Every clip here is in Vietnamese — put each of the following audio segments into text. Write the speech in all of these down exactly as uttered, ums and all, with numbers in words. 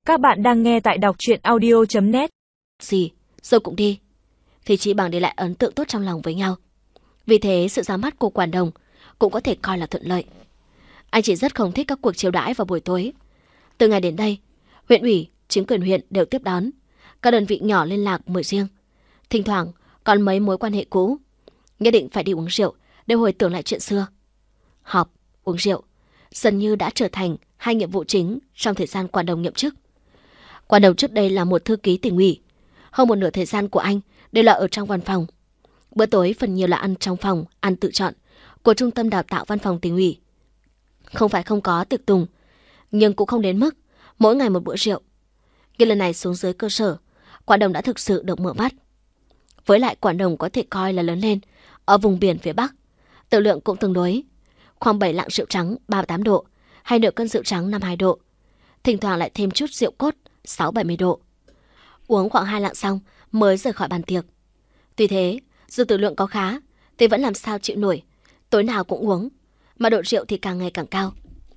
Các bạn đang nghe tại đọc truyện audio chấm net. Gì, rồi cũng đi. Thì chỉ bằng để lại ấn tượng tốt trong lòng với nhau. Vì thế sự ra mắt của Quản Đồng cũng có thể coi là thuận lợi. Anh chỉ rất không thích các cuộc chiêu đãi vào buổi tối. Từ ngày đến đây, huyện ủy, chính quyền huyện đều tiếp đón. Các đơn vị nhỏ liên lạc mời riêng. Thỉnh thoảng còn mấy mối quan hệ cũ. Nhất định phải đi uống rượu để hồi tưởng lại chuyện xưa. Họp, uống rượu dần như đã trở thành hai nhiệm vụ chính trong thời gian Quản Đồng nhậm chức. Quản Đồng trước đây là một thư ký tỉnh ủy. Hơn một nửa thời gian của anh đều là ở trong văn phòng. Bữa tối phần nhiều là ăn trong phòng, ăn tự chọn của Trung tâm Đào tạo Văn phòng Tỉnh ủy. Không phải không có tiệc tùng, nhưng cũng không đến mức mỗi ngày một bữa rượu. Cái lần này xuống dưới cơ sở, Quản Đồng đã thực sự được mở mắt. Với lại Quản Đồng có thể coi là lớn lên ở vùng biển phía Bắc, tử lượng cũng tương đối, khoảng bảy lạng rượu trắng ba mươi tám độ, hay nửa cân rượu trắng năm mươi hai độ, thỉnh thoảng lại thêm chút rượu cốt sáu bảy mươi độ. Uống khoảng hai lạng xong mới rời khỏi bàn tiệc. Tuy thế, dù tử lượng có khá, thì vẫn làm sao chịu nổi, tối nào cũng uống, mà độ rượu thì càng ngày càng cao.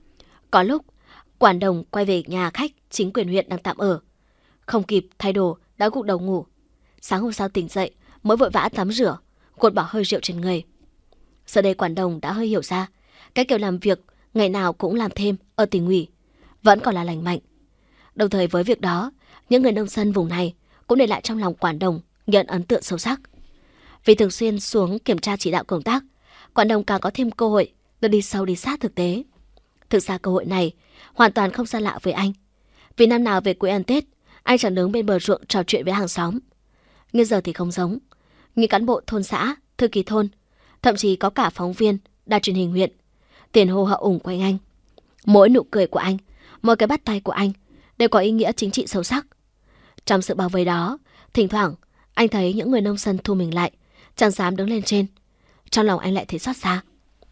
Có lúc, Quản Đồng quay về nhà khách chính quyền huyện đang tạm ở. Không kịp thay đồ, đã gục đầu ngủ. Sáng hôm sau tỉnh dậy, mới vội vã tắm rửa, gột bỏ hơi rượu trên người. Giờ đây Quản Đồng đã hơi hiểu ra, cái kiểu làm việc ngày nào cũng làm thêm ở tỉnh ủy vẫn còn là lành mạnh. Đồng thời với việc đó, những người nông dân vùng này cũng để lại trong lòng Quản Đồng nhận ấn tượng sâu sắc. Vì thường xuyên xuống kiểm tra chỉ đạo công tác, Quản Đồng càng có thêm cơ hội được đi sâu đi sát thực tế. Thực ra cơ hội này hoàn toàn không xa lạ với anh. Vì năm nào về quê ăn Tết, anh chẳng đứng bên bờ ruộng trò chuyện với hàng xóm. Nhưng giờ thì không giống. Những cán bộ thôn xã, thư ký thôn, thậm chí có cả phóng viên, đài truyền hình huyện, tiền hô hậu ủng quanh anh. Mỗi nụ cười của anh, mỗi cái bắt tay của anh đều có ý nghĩa chính trị sâu sắc. Trong sự bao vây đó, thỉnh thoảng anh thấy những người nông dân thu mình lại, chẳng dám đứng lên trên. Trong lòng anh lại thấy xót xa.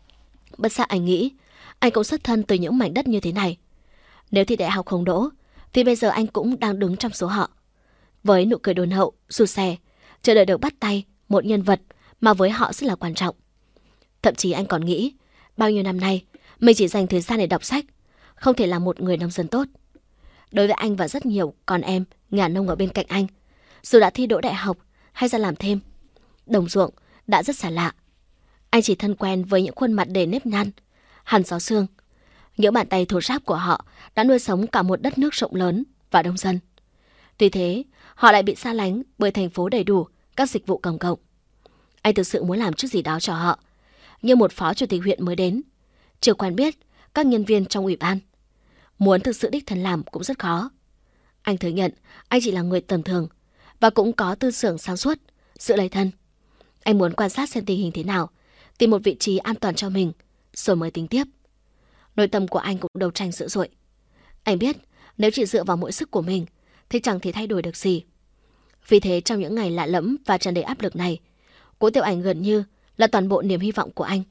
Bất giác anh nghĩ, anh cũng xuất thân từ những mảnh đất như thế này. Nếu thi đại học không đỗ, thì bây giờ anh cũng đang đứng trong số họ. Với nụ cười đôn hậu, rụt rè, chờ đợi được bắt tay một nhân vật mà với họ rất là quan trọng. Thậm chí anh còn nghĩ, bao nhiêu năm nay mình chỉ dành thời gian để đọc sách, không thể là một người nông dân tốt. Đối với anh và rất nhiều con em nhà nông ở bên cạnh anh, dù đã thi đỗ đại học hay ra làm thêm, đồng ruộng đã rất xa lạ. Anh chỉ thân quen với những khuôn mặt đầy nếp nhăn, hằn gió xương. Những bàn tay thô ráp của họ đã nuôi sống cả một đất nước rộng lớn và đông dân. Tuy thế, họ lại bị xa lánh bởi thành phố đầy đủ các dịch vụ công cộng. Anh thực sự muốn làm chút gì đó cho họ, như một phó chủ tịch huyện mới đến, chưa quen biết các nhân viên trong ủy ban. Muốn thực sự đích thân làm cũng rất khó. Anh thừa nhận anh chỉ là người tầm thường và cũng có tư tưởng sáng suốt, sự lấy thân. Anh muốn quan sát xem tình hình thế nào, tìm một vị trí an toàn cho mình, rồi mới tính tiếp. Nội tâm của anh cũng đấu tranh dữ dội. Anh biết nếu chỉ dựa vào mỗi sức của mình thì chẳng thể thay đổi được gì. Vì thế trong những ngày lạ lẫm và tràn đầy áp lực này, Cố Tiểu Ảnh gần như là toàn bộ niềm hy vọng của anh.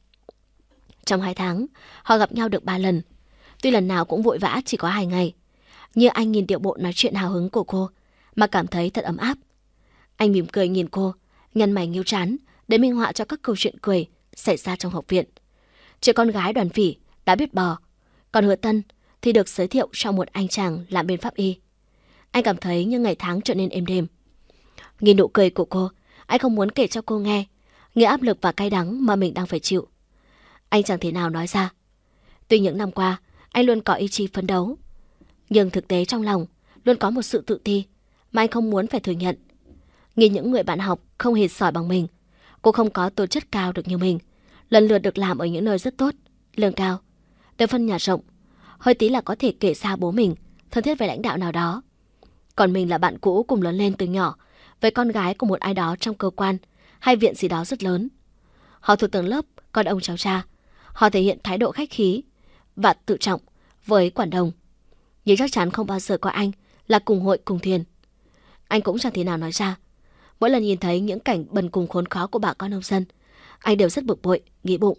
Trong hai tháng, họ gặp nhau được ba lần. Tuy lần nào cũng vội vã chỉ có hai ngày, nhưng anh nhìn điệu bộ nói chuyện hào hứng của cô mà cảm thấy thật ấm áp. Anh mỉm cười nhìn cô, nhăn mày nhíu trán để minh họa cho các câu chuyện cười xảy ra trong học viện. Chuyện con gái Đoàn Phỉ đã biết bò, còn Hứa Tân thì được giới thiệu cho một anh chàng làm bên pháp y. Anh cảm thấy như ngày tháng trở nên êm đềm. Nhìn nụ cười của cô, anh không muốn kể cho cô nghe nghĩa áp lực và cay đắng mà mình đang phải chịu. Anh chẳng thể nào nói ra. Tuy những năm qua anh luôn có ý chí phấn đấu, nhưng thực tế trong lòng luôn có một sự tự ti mà anh không muốn phải thừa nhận. Nhìn những người bạn học không hề giỏi bằng mình, cô không có tố chất cao được như mình, lần lượt được làm ở những nơi rất tốt, lương cao, được phân nhà rộng, hơi tí là có thể kể xa bố mình thân thiết với lãnh đạo nào đó. Còn mình là bạn cũ cùng lớn lên từ nhỏ với con gái của một ai đó trong cơ quan hay viện gì đó rất lớn. Họ thuộc tầng lớp con ông cháu cha. Họ thể hiện thái độ khách khí và tự trọng với Quản Đồng, nhưng chắc chắn không bao giờ có anh là cùng hội cùng thuyền. Anh cũng chẳng thể nào nói ra. Mỗi lần nhìn thấy những cảnh bần cùng khốn khó của bà con nông dân, anh đều rất bực bội, nghĩ bụng.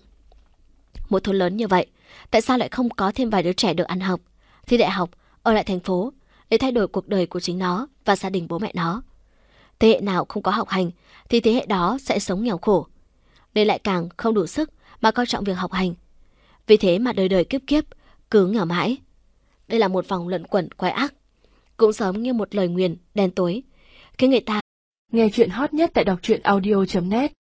Một thôn lớn như vậy, tại sao lại không có thêm vài đứa trẻ được ăn học, thi đại học, ở lại thành phố để thay đổi cuộc đời của chính nó và gia đình bố mẹ nó? Thế hệ nào không có học hành thì thế hệ đó sẽ sống nghèo khổ, nên lại càng không đủ sức mà coi trọng việc học hành. Vì thế mà đời đời kiếp kiếp cứ nghèo mãi. Đây là một vòng luẩn quẩn quái ác. cũng giống như một lời nguyền đen tối, khiến người ta Nghe chuyện hot nhất tại đọc truyện audio chấm net